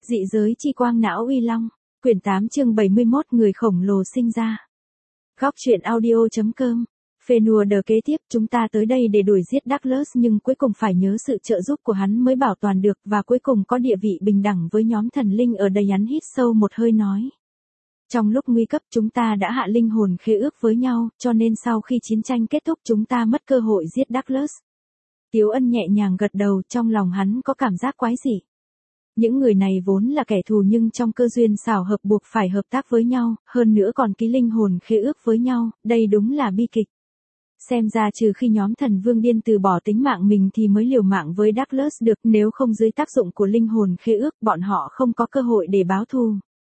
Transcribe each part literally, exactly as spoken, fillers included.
Dị giới chi quang não uy long, quyển tám chương bảy mươi mốt người khổng lồ sinh ra. Góc truyện audio.com. Phê nùa đờ kế tiếp, chúng ta tới đây để đuổi giết Douglas nhưng cuối cùng phải nhớ sự trợ giúp của hắn mới bảo toàn được và cuối cùng có địa vị bình đẳng với nhóm thần linh ở đây. Hắn hít sâu một hơi nói. Trong lúc nguy cấp chúng ta đã hạ linh hồn khế ước với nhau, cho nên sau khi chiến tranh kết thúc chúng ta mất cơ hội giết Douglas. Tiếu Ân nhẹ nhàng gật đầu, trong lòng hắn có cảm giác quái dị. Những người này vốn là kẻ thù nhưng trong cơ duyên xảo hợp buộc phải hợp tác với nhau, hơn nữa còn ký linh hồn khế ước với nhau, đây đúng là bi kịch. Xem ra trừ khi nhóm thần vương điên từ bỏ tính mạng mình thì mới liều mạng với Douglas được, nếu không dưới tác dụng của linh hồn khế ước bọn họ không có cơ hội để báo thù.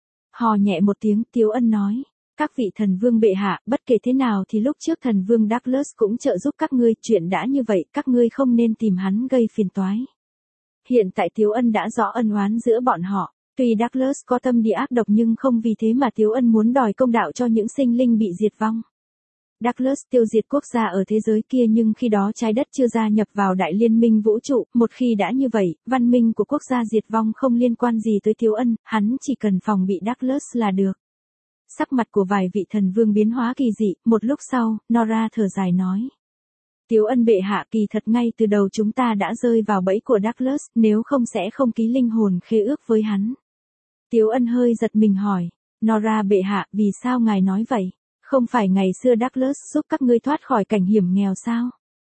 Hò nhẹ một tiếng, Tiếu Ân nói, các vị thần vương bệ hạ, bất kể thế nào thì lúc trước thần vương Douglas cũng trợ giúp các ngươi, chuyện đã như vậy các ngươi không nên tìm hắn gây phiền toái. Hiện tại Tiếu Ân đã rõ ân oán giữa bọn họ, tuy Douglas có tâm địa ác độc nhưng không vì thế mà Tiếu Ân muốn đòi công đạo cho những sinh linh bị diệt vong. Douglas tiêu diệt quốc gia ở thế giới kia nhưng khi đó trái đất chưa gia nhập vào đại liên minh vũ trụ, một khi đã như vậy, văn minh của quốc gia diệt vong không liên quan gì tới Tiếu Ân, hắn chỉ cần phòng bị Douglas là được. Sắc mặt của vài vị thần vương biến hóa kỳ dị, một lúc sau, Nora thở dài nói. Tiếu Ân bệ hạ, kỳ thật ngay từ đầu chúng ta đã rơi vào bẫy của Douglas, nếu không sẽ không ký linh hồn khế ước với hắn. Tiếu Ân hơi giật mình hỏi, Nora bệ hạ, vì sao ngài nói vậy? Không phải ngày xưa Douglas giúp các ngươi thoát khỏi cảnh hiểm nghèo sao?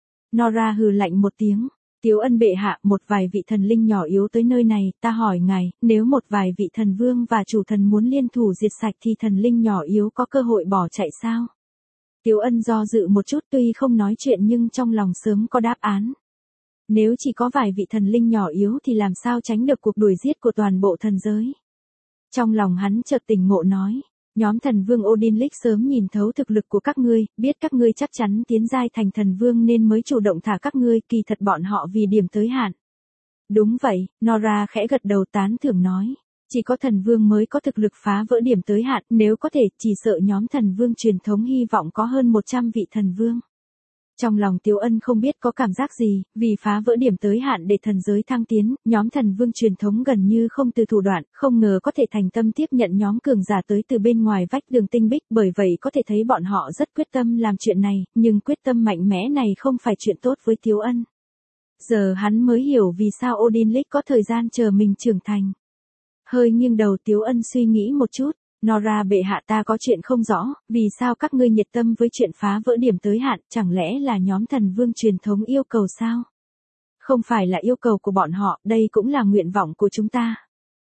Nora hừ lạnh một tiếng. Tiếu Ân bệ hạ, một vài vị thần linh nhỏ yếu tới nơi này, ta hỏi ngài, nếu một vài vị thần vương và chủ thần muốn liên thủ diệt sạch thì thần linh nhỏ yếu có cơ hội bỏ chạy sao? Tiếu Ân do dự một chút, tuy không nói chuyện nhưng trong lòng sớm có đáp án. Nếu chỉ có vài vị thần linh nhỏ yếu thì làm sao tránh được cuộc đuổi giết của toàn bộ thần giới? Trong lòng hắn chợt tỉnh ngộ nói, nhóm thần vương Odinlick sớm nhìn thấu thực lực của các ngươi, biết các ngươi chắc chắn tiến giai thành thần vương nên mới chủ động thả các ngươi, kỳ thật bọn họ vì điểm tới hạn. Đúng vậy, Nora khẽ gật đầu tán thưởng nói. Chỉ có thần vương mới có thực lực phá vỡ điểm tới hạn, nếu có thể, chỉ sợ nhóm thần vương truyền thống hy vọng có hơn một trăm vị thần vương. Trong lòng Tiếu Ân không biết có cảm giác gì, vì phá vỡ điểm tới hạn để thần giới thăng tiến, nhóm thần vương truyền thống gần như không từ thủ đoạn, không ngờ có thể thành tâm tiếp nhận nhóm cường giả tới từ bên ngoài vách đường tinh bích, bởi vậy có thể thấy bọn họ rất quyết tâm làm chuyện này, nhưng quyết tâm mạnh mẽ này không phải chuyện tốt với Tiếu Ân. Giờ hắn mới hiểu vì sao Odinlick có thời gian chờ mình trưởng thành. Hơi nghiêng đầu, Tiếu Ân suy nghĩ một chút, Nora bệ hạ, ta có chuyện không rõ, vì sao các ngươi nhiệt tâm với chuyện phá vỡ điểm tới hạn, chẳng lẽ là nhóm thần vương truyền thống yêu cầu sao? Không phải là yêu cầu của bọn họ, đây cũng là nguyện vọng của chúng ta.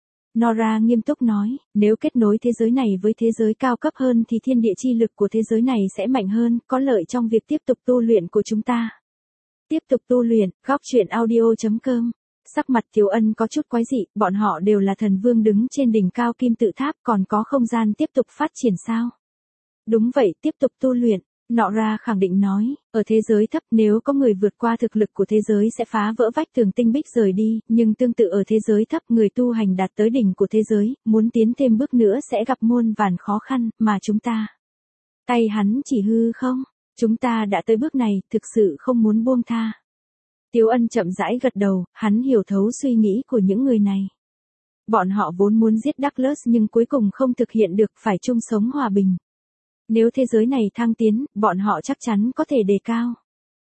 Nora nghiêm túc nói, nếu kết nối thế giới này với thế giới cao cấp hơn thì thiên địa chi lực của thế giới này sẽ mạnh hơn, có lợi trong việc tiếp tục tu luyện của chúng ta. Tiếp tục tu luyện, góc truyện audio.com. Sắc mặt Tiếu Ân có chút quái dị, bọn họ đều là thần vương đứng trên đỉnh cao kim tự tháp, còn có không gian tiếp tục phát triển sao? Đúng vậy, tiếp tục tu luyện, Nora khẳng định nói, ở thế giới thấp nếu có người vượt qua thực lực của thế giới sẽ phá vỡ vách tường tinh bích rời đi, nhưng tương tự ở thế giới thấp người tu hành đạt tới đỉnh của thế giới, muốn tiến thêm bước nữa sẽ gặp muôn vàn khó khăn, mà chúng ta. Tay hắn chỉ hư không? Chúng ta đã tới bước này, thực sự không muốn buông tha. Tiếu Ân chậm rãi gật đầu, hắn hiểu thấu suy nghĩ của những người này. Bọn họ vốn muốn giết Douglas nhưng cuối cùng không thực hiện được, phải chung sống hòa bình. Nếu thế giới này thăng tiến, bọn họ chắc chắn có thể đề cao.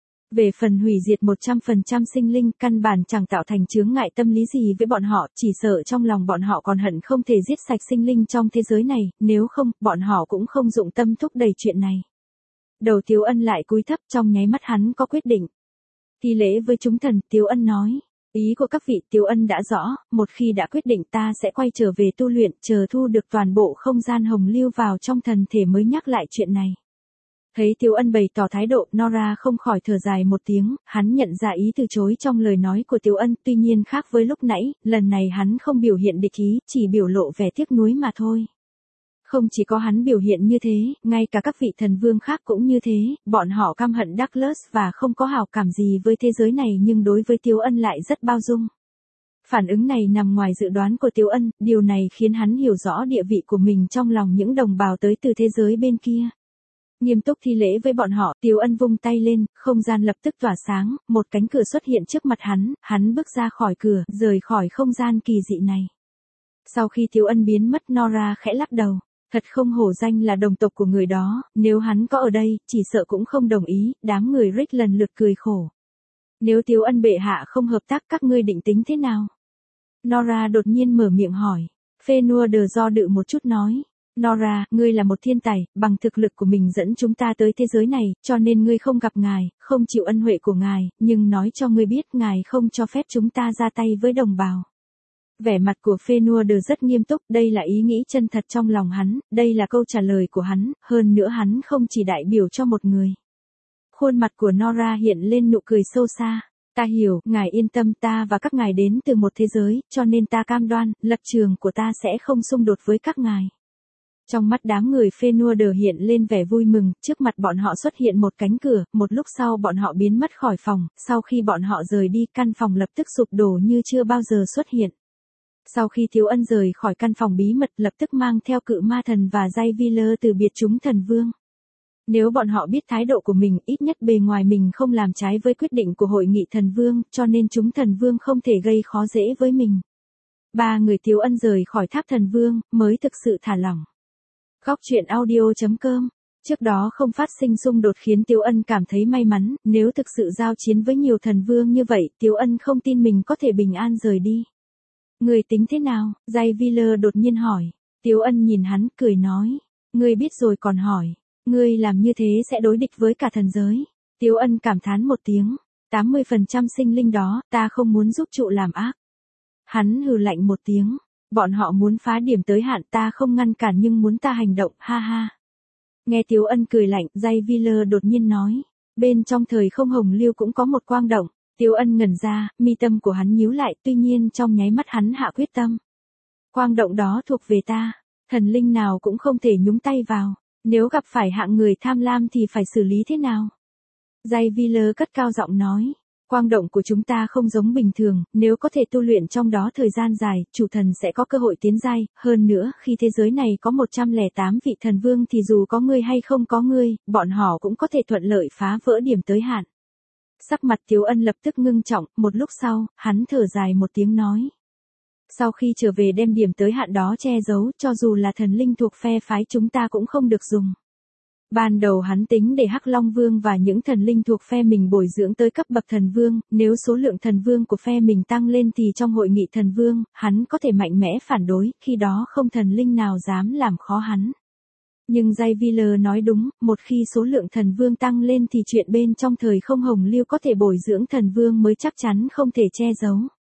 Về phần hủy diệt một trăm phần trăm sinh linh, căn bản chẳng tạo thành chướng ngại tâm lý gì với bọn họ, chỉ sợ trong lòng bọn họ còn hận không thể giết sạch sinh linh trong thế giới này, nếu không, bọn họ cũng không dụng tâm thúc đẩy chuyện này. Đầu Tiếu Ân lại cúi thấp, trong nháy mắt hắn có quyết định. Thi lễ với chúng thần, Tiếu Ân nói, ý của các vị Tiếu Ân đã rõ, một khi đã quyết định ta sẽ quay trở về tu luyện, chờ thu được toàn bộ không gian hồng lưu vào trong thần thể mới nhắc lại chuyện này. Thấy Tiếu Ân bày tỏ thái độ, Nora không khỏi thở dài một tiếng, hắn nhận ra ý từ chối trong lời nói của Tiếu Ân, tuy nhiên khác với lúc nãy, lần này hắn không biểu hiện địch ý, chỉ biểu lộ vẻ tiếc nuối mà thôi. Không chỉ có hắn biểu hiện như thế, ngay cả các vị thần vương khác cũng như thế, bọn họ căm hận Douglas và không có hảo cảm gì với thế giới này nhưng đối với Tiếu Ân lại rất bao dung. Phản ứng này nằm ngoài dự đoán của Tiếu Ân, điều này khiến hắn hiểu rõ địa vị của mình trong lòng những đồng bào tới từ thế giới bên kia. Nghiêm túc thi lễ với bọn họ, Tiếu Ân vung tay lên, không gian lập tức tỏa sáng, một cánh cửa xuất hiện trước mặt hắn, hắn bước ra khỏi cửa, rời khỏi không gian kỳ dị này. Sau khi Tiếu Ân biến mất, Nora khẽ lắc đầu. Thật không hổ danh là đồng tộc của người đó, nếu hắn có ở đây, chỉ sợ cũng không đồng ý. Đám người Rick lần lượt cười khổ. Nếu Tiếu Ân bệ hạ không hợp tác, các ngươi định tính thế nào? Nora đột nhiên mở miệng hỏi. Fenua do dự một chút nói. Nora, ngươi là một thiên tài, bằng thực lực của mình dẫn chúng ta tới thế giới này, cho nên ngươi không gặp ngài, không chịu ân huệ của ngài, nhưng nói cho ngươi biết ngài không cho phép chúng ta ra tay với đồng bào. Vẻ mặt của Fenua rất nghiêm túc, đây là ý nghĩ chân thật trong lòng hắn, đây là câu trả lời của hắn, hơn nữa hắn không chỉ đại biểu cho một người. Khuôn mặt của Nora hiện lên nụ cười sâu xa. Ta hiểu, ngài yên tâm, ta và các ngài đến từ một thế giới, cho nên ta cam đoan, lập trường của ta sẽ không xung đột với các ngài. Trong mắt đám người Fenua hiện lên vẻ vui mừng, trước mặt bọn họ xuất hiện một cánh cửa, một lúc sau bọn họ biến mất khỏi phòng, sau khi bọn họ rời đi, căn phòng lập tức sụp đổ như chưa bao giờ xuất hiện. Sau khi Tiếu Ân rời khỏi căn phòng bí mật, lập tức mang theo cự ma thần và Jaiviler từ biệt chúng thần vương. Nếu bọn họ biết thái độ của mình, ít nhất bề ngoài mình không làm trái với quyết định của hội nghị thần vương, cho nên chúng thần vương không thể gây khó dễ với mình. Ba người Tiếu Ân rời khỏi tháp thần vương, mới thực sự thả lỏng. Góc truyện audio chấm com. Trước đó không phát sinh xung đột khiến Tiếu Ân cảm thấy may mắn, nếu thực sự giao chiến với nhiều thần vương như vậy, Tiếu Ân không tin mình có thể bình an rời đi. Người tính thế nào? Jaiviler đột nhiên hỏi. Tiếu Ân nhìn hắn, cười nói. Ngươi biết rồi còn hỏi. Ngươi làm như thế sẽ đối địch với cả thần giới. Tiếu Ân cảm thán một tiếng. tám mươi phần trăm sinh linh đó, ta không muốn giúp trụ làm ác. Hắn hừ lạnh một tiếng. Bọn họ muốn phá điểm tới hạn, ta không ngăn cản nhưng muốn ta hành động, ha ha. Nghe Tiếu Ân cười lạnh, Jaiviler đột nhiên nói. Bên trong thời không hồng lưu cũng có một quang động. Tiếu Ân ngẩn ra, mi tâm của hắn nhíu lại, tuy nhiên trong nháy mắt hắn hạ quyết tâm. Quang động đó thuộc về ta, thần linh nào cũng không thể nhúng tay vào, nếu gặp phải hạng người tham lam thì phải xử lý thế nào? Jaiviler cất cao giọng nói, quang động của chúng ta không giống bình thường, nếu có thể tu luyện trong đó thời gian dài, chủ thần sẽ có cơ hội tiến giai, hơn nữa, khi thế giới này có một trăm lẻ tám vị thần vương thì dù có ngươi hay không có ngươi, bọn họ cũng có thể thuận lợi phá vỡ điểm tới hạn. Sắc mặt Tiếu Ân lập tức ngưng trọng, một lúc sau, hắn thở dài một tiếng nói. Sau khi trở về đem điểm tới hạn đó che giấu, cho dù là thần linh thuộc phe phái chúng ta cũng không được dùng. Ban đầu hắn tính để Hắc Long Vương và những thần linh thuộc phe mình bồi dưỡng tới cấp bậc thần vương, nếu số lượng thần vương của phe mình tăng lên thì trong hội nghị thần vương, hắn có thể mạnh mẽ phản đối, khi đó không thần linh nào dám làm khó hắn. Nhưng Jaiviler nói đúng, một khi số lượng thần vương tăng lên thì chuyện bên trong thời không hồng lưu có thể bồi dưỡng thần vương mới chắc chắn không thể che giấu.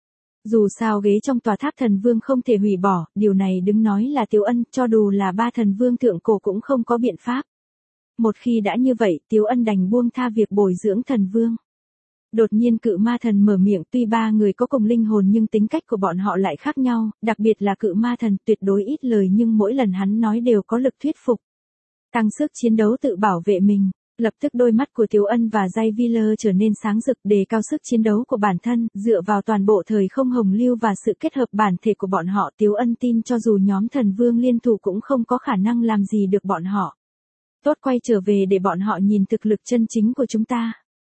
Dù sao ghế trong tòa tháp thần vương không thể hủy bỏ, điều này đứng nói là Tiếu Ân, cho dù là ba thần vương thượng cổ cũng không có biện pháp. Một khi đã như vậy, Tiếu Ân đành buông tha việc bồi dưỡng thần vương. Đột nhiên cự ma thần mở miệng, tuy ba người có cùng linh hồn nhưng tính cách của bọn họ lại khác nhau, đặc biệt là cự ma thần tuyệt đối ít lời nhưng mỗi lần hắn nói đều có lực thuyết phục. Tăng sức chiến đấu tự bảo vệ mình, lập tức đôi mắt của Tiếu Ân và Jaiviler trở nên sáng rực, đề cao sức chiến đấu của bản thân, dựa vào toàn bộ thời không hồng lưu và sự kết hợp bản thể của bọn họ, Tiếu Ân tin cho dù nhóm thần vương liên thủ cũng không có khả năng làm gì được bọn họ. Tốt, quay trở về để bọn họ nhìn thực lực chân chính của chúng ta.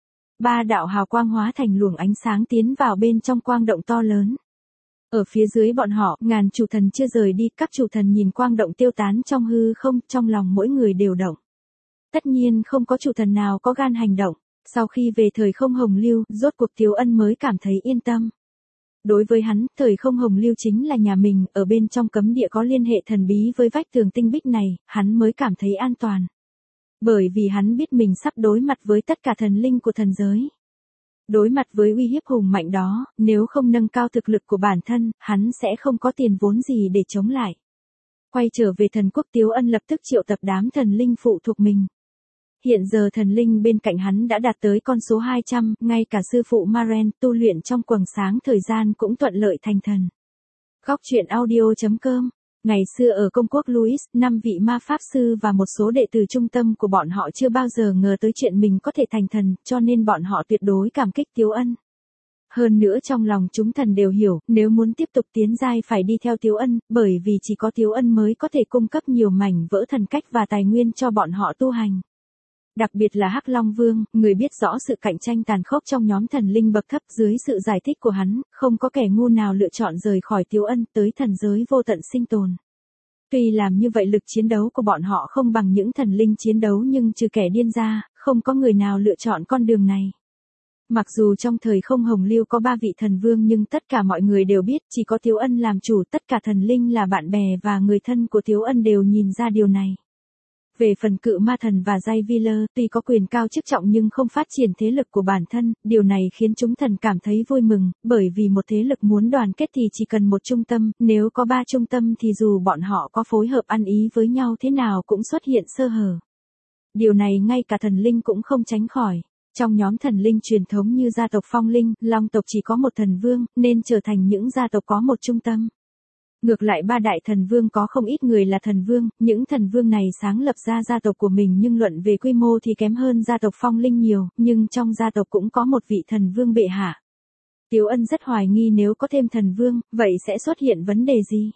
Ba đạo hào quang hóa thành luồng ánh sáng tiến vào bên trong quang động to lớn. Ở phía dưới bọn họ, ngàn chủ thần chưa rời đi, các chủ thần nhìn quang động tiêu tán trong hư không, trong lòng mỗi người đều động. Tất nhiên không có chủ thần nào có gan hành động, sau khi về thời không hồng lưu, rốt cuộc Tiếu Ân mới cảm thấy yên tâm. Đối với hắn, thời không hồng lưu chính là nhà mình, ở bên trong cấm địa có liên hệ thần bí với vách tường tinh bích này, hắn mới cảm thấy an toàn. Bởi vì hắn biết mình sắp đối mặt với tất cả thần linh của thần giới. Đối mặt với uy hiếp hùng mạnh đó, nếu không nâng cao thực lực của bản thân, hắn sẽ không có tiền vốn gì để chống lại. Quay trở về thần quốc, Tiếu Ân lập tức triệu tập đám thần linh phụ thuộc mình. Hiện giờ thần linh bên cạnh hắn đã đạt tới con số hai trăm, ngay cả sư phụ Maren tu luyện trong quầng sáng thời gian cũng thuận lợi thành thần. Góc truyện audio chấm com. Ngày xưa ở công quốc Louis, năm vị ma pháp sư và một số đệ tử trung tâm của bọn họ chưa bao giờ ngờ tới chuyện mình có thể thành thần, cho nên bọn họ tuyệt đối cảm kích Tiếu Ân. Hơn nữa trong lòng chúng thần đều hiểu, nếu muốn tiếp tục tiến giai phải đi theo Tiếu Ân, bởi vì chỉ có Tiếu Ân mới có thể cung cấp nhiều mảnh vỡ thần cách và tài nguyên cho bọn họ tu hành. Đặc biệt là Hắc Long Vương, người biết rõ sự cạnh tranh tàn khốc trong nhóm thần linh bậc thấp, dưới sự giải thích của hắn, không có kẻ ngu nào lựa chọn rời khỏi Tiếu Ân tới thần giới vô tận sinh tồn. Tuy làm như vậy lực chiến đấu của bọn họ không bằng những thần linh chiến đấu nhưng trừ kẻ điên ra, không có người nào lựa chọn con đường này. Mặc dù trong thời không hồng lưu có ba vị thần vương nhưng tất cả mọi người đều biết chỉ có Tiếu Ân làm chủ, tất cả thần linh là bạn bè và người thân của Tiếu Ân đều nhìn ra điều này. Về phần cự ma thần và Jay Wheeler, tuy có quyền cao chức trọng nhưng không phát triển thế lực của bản thân, điều này khiến chúng thần cảm thấy vui mừng, bởi vì một thế lực muốn đoàn kết thì chỉ cần một trung tâm, nếu có ba trung tâm thì dù bọn họ có phối hợp ăn ý với nhau thế nào cũng xuất hiện sơ hở. Điều này ngay cả thần linh cũng không tránh khỏi. Trong nhóm thần linh truyền thống như gia tộc Phong Linh, Long tộc chỉ có một thần vương, nên trở thành những gia tộc có một trung tâm. Ngược lại ba đại thần vương có không ít người là thần vương, những thần vương này sáng lập ra gia tộc của mình nhưng luận về quy mô thì kém hơn gia tộc Phong Linh nhiều, nhưng trong gia tộc cũng có một vị thần vương bệ hạ. Tiếu Ân rất hoài nghi nếu có thêm thần vương, vậy sẽ xuất hiện vấn đề gì?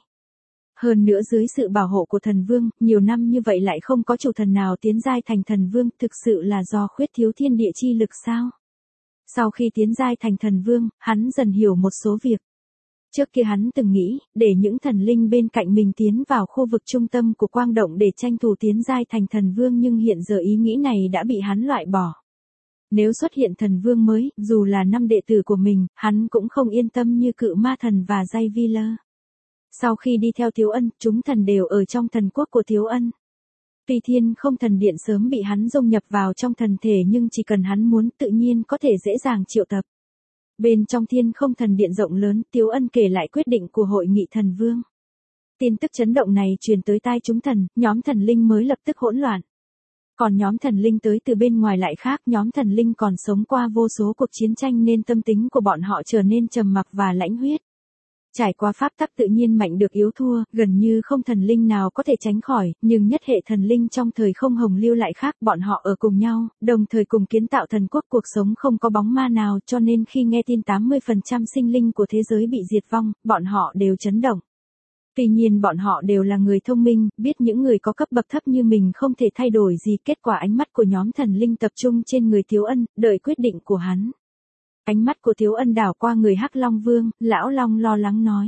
Hơn nữa dưới sự bảo hộ của thần vương, nhiều năm như vậy lại không có chủ thần nào tiến giai thành thần vương, thực sự là do khuyết thiếu thiên địa chi lực sao? Sau khi tiến giai thành thần vương, hắn dần hiểu một số việc. Trước kia hắn từng nghĩ, để những thần linh bên cạnh mình tiến vào khu vực trung tâm của quang động để tranh thủ tiến giai thành thần vương nhưng hiện giờ ý nghĩ này đã bị hắn loại bỏ. Nếu xuất hiện thần vương mới, dù là năm đệ tử của mình, hắn cũng không yên tâm như cự ma thần và Jay Wheeler. Sau khi đi theo Tiếu Ân, chúng thần đều ở trong thần quốc của Tiếu Ân. Tuy thiên không thần điện sớm bị hắn dung nhập vào trong thần thể nhưng chỉ cần hắn muốn tự nhiên có thể dễ dàng triệu tập. Bên trong thiên không thần điện rộng lớn, Tiếu Ân kể lại quyết định của hội nghị thần vương. Tin tức chấn động này truyền tới tai chúng thần, nhóm thần linh mới lập tức hỗn loạn. Còn nhóm thần linh tới từ bên ngoài lại khác, nhóm thần linh còn sống qua vô số cuộc chiến tranh nên tâm tính của bọn họ trở nên trầm mặc và lãnh huyết. Trải qua pháp tắc tự nhiên mạnh được yếu thua, gần như không thần linh nào có thể tránh khỏi, nhưng nhất hệ thần linh trong thời không hồng lưu lại khác, bọn họ ở cùng nhau, đồng thời cùng kiến tạo thần quốc, cuộc sống không có bóng ma nào, cho nên khi nghe tin tám mươi phần trăm sinh linh của thế giới bị diệt vong, bọn họ đều chấn động. Tuy nhiên bọn họ đều là người thông minh, biết những người có cấp bậc thấp như mình không thể thay đổi gì, kết quả ánh mắt của nhóm thần linh tập trung trên người Tiếu Ân, đợi quyết định của hắn. Ánh mắt của Tiếu Ân đảo qua người Hắc Long Vương, lão Long lo lắng nói.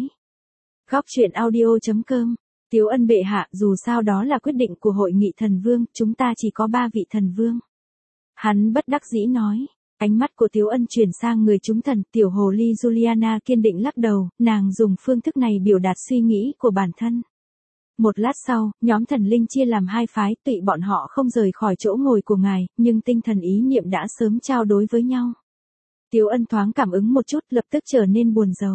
Góc truyện audio chấm com, Tiếu Ân bệ hạ, dù sao đó là quyết định của hội nghị thần vương, chúng ta chỉ có ba vị thần vương. Hắn bất đắc dĩ nói. Ánh mắt của Tiếu Ân chuyển sang người chúng thần, tiểu hồ ly Juliana kiên định lắc đầu, nàng dùng phương thức này biểu đạt suy nghĩ của bản thân. Một lát sau, nhóm thần linh chia làm hai phái, tùy bọn họ không rời khỏi chỗ ngồi của ngài, nhưng tinh thần ý niệm đã sớm trao đối với nhau. Tiếu Ân thoáng cảm ứng một chút, lập tức trở nên buồn rầu.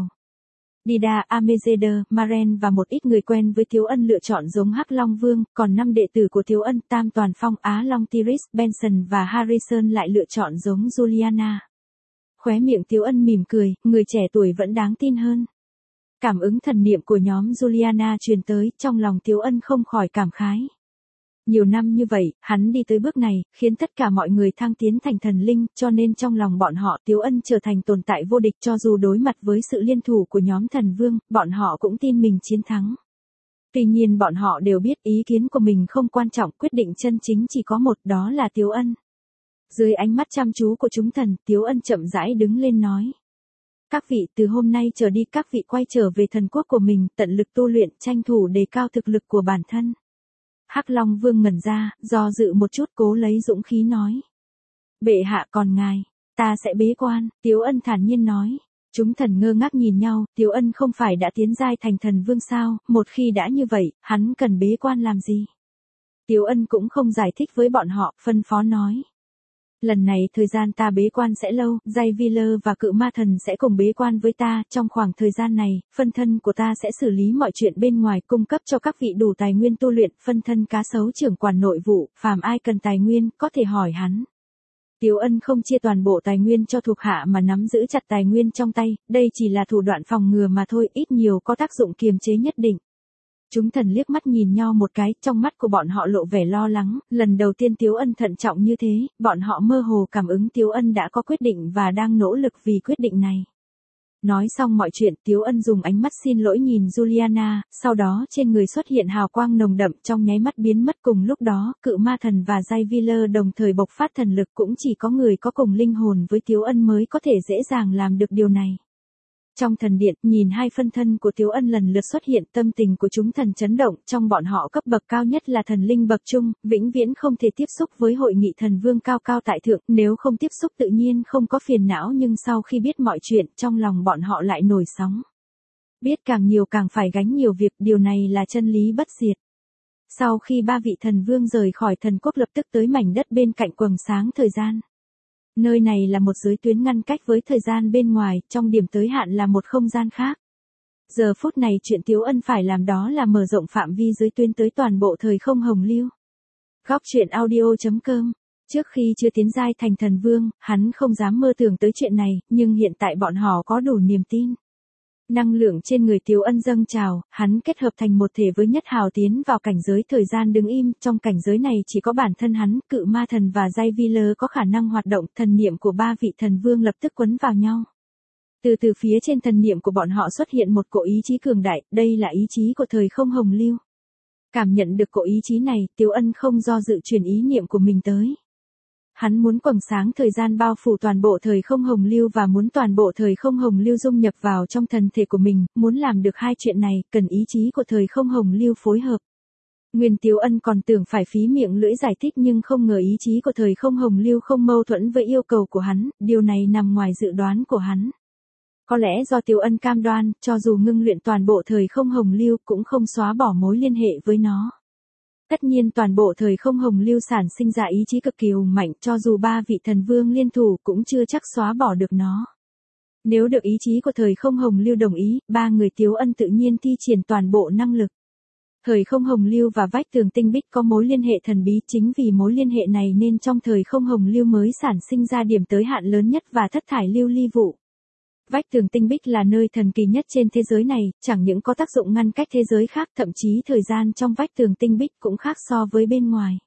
Dida, Amezeder, Maren và một ít người quen với Tiếu Ân lựa chọn giống Hắc Long Vương, còn năm đệ tử của Tiếu Ân, Tam Toàn Phong, Á Long Tiris, Benson và Harrison lại lựa chọn giống Juliana. Khóe miệng Tiếu Ân mỉm cười, người trẻ tuổi vẫn đáng tin hơn. Cảm ứng thần niệm của nhóm Juliana truyền tới, trong lòng Tiếu Ân không khỏi cảm khái. Nhiều năm như vậy, hắn đi tới bước này, khiến tất cả mọi người thăng tiến thành thần linh, cho nên trong lòng bọn họ Tiếu Ân trở thành tồn tại vô địch, cho dù đối mặt với sự liên thủ của nhóm thần vương, bọn họ cũng tin mình chiến thắng. Tuy nhiên bọn họ đều biết ý kiến của mình không quan trọng, quyết định chân chính chỉ có một, đó là Tiếu Ân. Dưới ánh mắt chăm chú của chúng thần, Tiếu Ân chậm rãi đứng lên nói. Các vị, từ hôm nay trở đi các vị quay trở về thần quốc của mình, tận lực tu luyện, tranh thủ đề cao thực lực của bản thân. Hắc Long Vương ngẩn ra, do dự một chút cố lấy dũng khí nói. Bệ hạ còn ngài, ta sẽ bế quan, Tiếu Ân thản nhiên nói. Chúng thần ngơ ngác nhìn nhau, Tiếu Ân không phải đã tiến giai thành thần vương sao, một khi đã như vậy, hắn cần bế quan làm gì? Tiếu Ân cũng không giải thích với bọn họ, phân phó nói. Lần này thời gian ta bế quan sẽ lâu, Jay Wheeler và cự ma thần sẽ cùng bế quan với ta, trong khoảng thời gian này, phân thân của ta sẽ xử lý mọi chuyện bên ngoài, cung cấp cho các vị đủ tài nguyên tu luyện, phân thân cá sấu trưởng quản nội vụ, phàm ai cần tài nguyên, có thể hỏi hắn. Tiếu Ân không chia toàn bộ tài nguyên cho thuộc hạ mà nắm giữ chặt tài nguyên trong tay, đây chỉ là thủ đoạn phòng ngừa mà thôi, ít nhiều có tác dụng kiềm chế nhất định. Chúng thần liếc mắt nhìn nhau một cái, trong mắt của bọn họ lộ vẻ lo lắng, lần đầu tiên Tiếu Ân thận trọng như thế, bọn họ mơ hồ cảm ứng Tiếu Ân đã có quyết định và đang nỗ lực vì quyết định này. nói xong mọi chuyện, Tiếu Ân dùng ánh mắt xin lỗi nhìn Juliana, sau đó trên người xuất hiện hào quang nồng đậm trong nháy mắt biến mất. Cùng lúc đó, cự ma thần và Jaiviler đồng thời bộc phát thần lực, cũng chỉ có người có cùng linh hồn với Tiếu Ân mới có thể dễ dàng làm được điều này. Trong thần điện, nhìn hai phân thân của Tiếu Ân lần lượt xuất hiện, tâm tình của chúng thần chấn động, trong bọn họ cấp bậc cao nhất là thần linh bậc trung, vĩnh viễn không thể tiếp xúc với hội nghị thần vương cao cao tại thượng, nếu không tiếp xúc tự nhiên không có phiền não, nhưng sau khi biết mọi chuyện, trong lòng bọn họ lại nổi sóng. Biết càng nhiều càng phải gánh nhiều việc, điều này là chân lý bất diệt. Sau khi ba vị thần vương rời khỏi thần quốc lập tức tới mảnh đất bên cạnh quầng sáng thời gian. Nơi này là một giới tuyến ngăn cách với thời gian bên ngoài, trong điểm tới hạn là một không gian khác. Giờ phút này chuyện Tiếu Ân phải làm đó là mở rộng phạm vi giới tuyến tới toàn bộ thời không hồng lưu. Góc truyện audio chấm com. Trước khi chưa tiến giai thành thần vương, hắn không dám mơ tưởng tới chuyện này, nhưng hiện tại bọn họ có đủ niềm tin. Năng lượng trên người Tiếu Ân dâng trào, hắn kết hợp thành một thể với Nhất Hào tiến vào cảnh giới thời gian đứng im, trong cảnh giới này chỉ có bản thân hắn, cự ma thần và Jaiviler có khả năng hoạt động, thần niệm của ba vị thần vương lập tức quấn vào nhau. Từ từ phía trên thần niệm của bọn họ xuất hiện một cỗ ý chí cường đại, đây là ý chí của thời không hồng lưu. Cảm nhận được cỗ ý chí này, Tiếu Ân không do dự chuyển ý niệm của mình tới. Hắn muốn quầng sáng thời gian bao phủ toàn bộ thời không hồng lưu và muốn toàn bộ thời không hồng lưu dung nhập vào trong thần thể của mình, muốn làm được hai chuyện này, cần ý chí của thời không hồng lưu phối hợp. Nguyên Tiếu Ân còn tưởng phải phí miệng lưỡi giải thích nhưng không ngờ ý chí của thời không hồng lưu không mâu thuẫn với yêu cầu của hắn, điều này nằm ngoài dự đoán của hắn. Có lẽ do Tiếu Ân cam đoan, cho dù ngưng luyện toàn bộ thời không hồng lưu cũng không xóa bỏ mối liên hệ với nó. Tất nhiên toàn bộ thời không hồng lưu sản sinh ra ý chí cực kỳ hùng mạnh, cho dù ba vị thần vương liên thủ cũng chưa chắc xóa bỏ được nó. Nếu được ý chí của thời không hồng lưu đồng ý, ba người Tiếu Ân tự nhiên thi triển toàn bộ năng lực. Thời không hồng lưu và vách tường tinh bích có mối liên hệ thần bí, chính vì mối liên hệ này nên trong thời không hồng lưu mới sản sinh ra điểm tới hạn lớn nhất và thất thải lưu ly vụ. Vách tường tinh bích là nơi thần kỳ nhất trên thế giới này, chẳng những có tác dụng ngăn cách thế giới khác, thậm chí thời gian trong vách tường tinh bích cũng khác so với bên ngoài.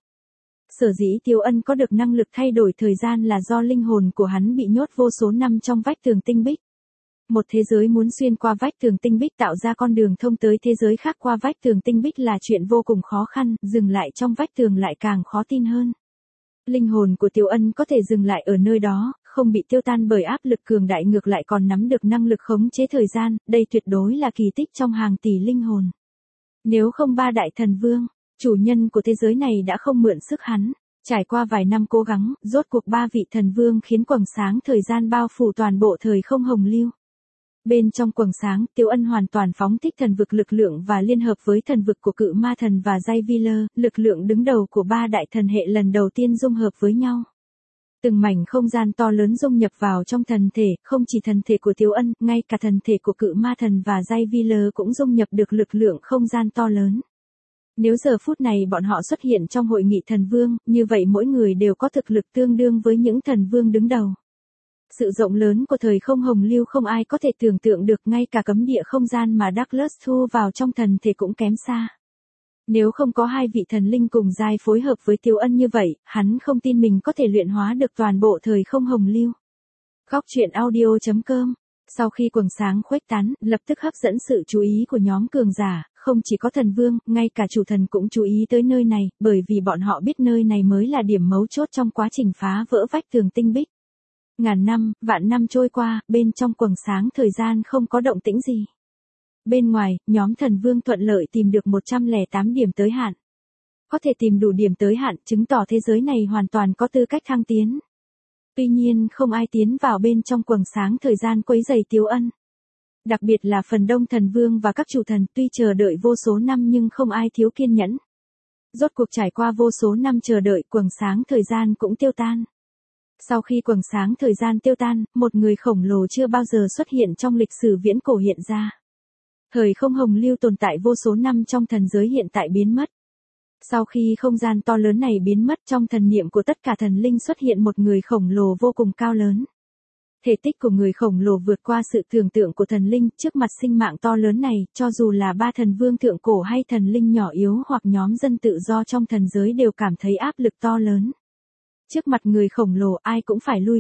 Sở dĩ Tiếu Ân có được năng lực thay đổi thời gian là do linh hồn của hắn bị nhốt vô số năm trong vách tường tinh bích. Một thế giới muốn xuyên qua vách tường tinh bích tạo ra con đường thông tới thế giới khác qua vách tường tinh bích là chuyện vô cùng khó khăn, dừng lại trong vách tường lại càng khó tin hơn. Linh hồn của Tiếu Ân có thể dừng lại ở nơi đó, không bị tiêu tan bởi áp lực cường đại, ngược lại còn nắm được năng lực khống chế thời gian, đây tuyệt đối là kỳ tích trong hàng tỷ linh hồn. Nếu không ba đại thần vương, chủ nhân của thế giới này đã không mượn sức hắn, trải qua vài năm cố gắng, rốt cuộc ba vị thần vương khiến quầng sáng thời gian bao phủ toàn bộ thời không hồng lưu. Bên trong quầng sáng, Tiếu Ân hoàn toàn phóng thích thần vực lực lượng và liên hợp với thần vực của cự ma thần và Jaiviler, lực lượng đứng đầu của ba đại thần hệ lần đầu tiên dung hợp với nhau. Từng mảnh không gian to lớn dung nhập vào trong thần thể, không chỉ thần thể của Tiếu Ân, ngay cả thần thể của cự ma thần và Jaiviler cũng dung nhập được lực lượng không gian to lớn. Nếu giờ phút này bọn họ xuất hiện trong hội nghị thần vương, như vậy mỗi người đều có thực lực tương đương với những thần vương đứng đầu. Sự rộng lớn của thời không hồng lưu không ai có thể tưởng tượng được, ngay cả cấm địa không gian mà Douglas thu vào trong thần thể cũng kém xa. Nếu không có hai vị thần linh cùng giai phối hợp với Tiếu Ân như vậy, hắn không tin mình có thể luyện hóa được toàn bộ thời không hồng lưu. Góc truyện audio chấm com. Sau khi quầng sáng khuếch tán, lập tức hấp dẫn sự chú ý của nhóm cường giả, không chỉ có thần vương, ngay cả chủ thần cũng chú ý tới nơi này, bởi vì bọn họ biết nơi này mới là điểm mấu chốt trong quá trình phá vỡ vách tường tinh bích. Ngàn năm, vạn năm trôi qua, bên trong quầng sáng thời gian không có động tĩnh gì. Bên ngoài, nhóm thần vương thuận lợi tìm được một trăm lẻ tám điểm tới hạn. Có thể tìm đủ điểm tới hạn, chứng tỏ thế giới này hoàn toàn có tư cách thăng tiến. Tuy nhiên không ai tiến vào bên trong quầng sáng thời gian quấy rầy Tiếu Ân. Đặc biệt là phần đông thần vương và các chủ thần, tuy chờ đợi vô số năm nhưng không ai thiếu kiên nhẫn. Rốt cuộc trải qua vô số năm chờ đợi, quầng sáng thời gian cũng tiêu tan. Sau khi quầng sáng thời gian tiêu tan, một người khổng lồ chưa bao giờ xuất hiện trong lịch sử viễn cổ hiện ra. Thời không hồng lưu tồn tại vô số năm trong thần giới hiện tại biến mất. Sau khi không gian to lớn này biến mất, trong thần niệm của tất cả thần linh xuất hiện một người khổng lồ vô cùng cao lớn. Thể tích của người khổng lồ vượt qua sự tưởng tượng của thần linh, trước mặt sinh mạng to lớn này, cho dù là ba thần vương thượng cổ hay thần linh nhỏ yếu hoặc nhóm dân tự do trong thần giới đều cảm thấy áp lực to lớn. Trước mặt người khổng lồ ai cũng phải lui bước,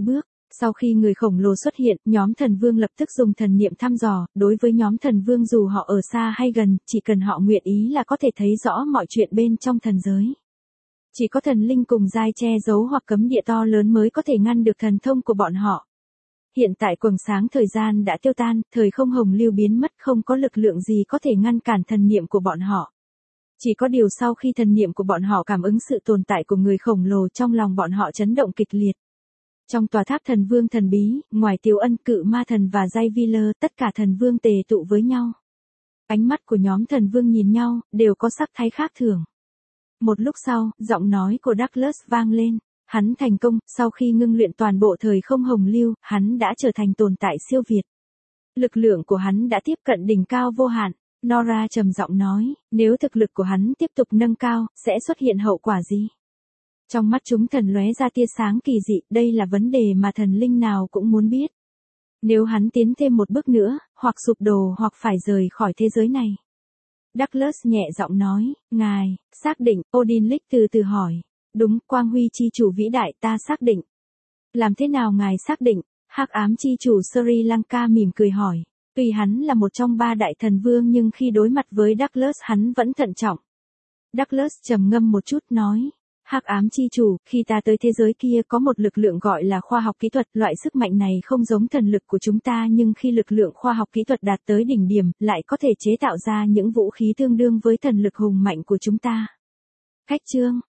Sau khi người khổng lồ xuất hiện, nhóm thần vương lập tức dùng thần niệm thăm dò, đối với nhóm thần vương dù họ ở xa hay gần, chỉ cần họ nguyện ý là có thể thấy rõ mọi chuyện bên trong thần giới. Chỉ có thần linh cùng giai che giấu hoặc cấm địa to lớn mới có thể ngăn được thần thông của bọn họ. Hiện tại quầng sáng thời gian đã tiêu tan, thời không hồng lưu biến mất, không có lực lượng gì có thể ngăn cản thần niệm của bọn họ. Chỉ có điều sau khi thần niệm của bọn họ cảm ứng sự tồn tại của người khổng lồ, trong lòng bọn họ chấn động kịch liệt. Trong tòa tháp thần vương thần bí, ngoài Tiếu Ân, Cự Ma Thần và Giai Vi Lơ, tất cả thần vương tề tụ với nhau. Ánh mắt của nhóm thần vương nhìn nhau, đều có sắc thái khác thường. Một lúc sau, giọng nói của Douglas vang lên. Hắn thành công, sau khi ngưng luyện toàn bộ thời không hồng lưu, hắn đã trở thành tồn tại siêu việt. Lực lượng của hắn đã tiếp cận đỉnh cao vô hạn. Nora trầm giọng nói, nếu thực lực của hắn tiếp tục nâng cao, sẽ xuất hiện hậu quả gì? Trong mắt chúng thần lóe ra tia sáng kỳ dị, đây là vấn đề mà thần linh nào cũng muốn biết. Nếu hắn tiến thêm một bước nữa, hoặc sụp đổ hoặc phải rời khỏi thế giới này. Douglas nhẹ giọng nói, ngài, xác định, Odin Lick từ từ hỏi. Đúng, Quang Huy chi chủ vĩ đại, ta xác định. Làm thế nào ngài xác định? Hắc ám chi chủ Sri Lanka mỉm cười hỏi. Tuy hắn là một trong ba đại thần vương nhưng khi đối mặt với Douglas hắn vẫn thận trọng. Douglas trầm ngâm một chút nói. Hắc ám chi chủ, khi ta tới thế giới kia có một lực lượng gọi là khoa học kỹ thuật, loại sức mạnh này không giống thần lực của chúng ta nhưng khi lực lượng khoa học kỹ thuật đạt tới đỉnh điểm, lại có thể chế tạo ra những vũ khí tương đương với thần lực hùng mạnh của chúng ta. Khách chương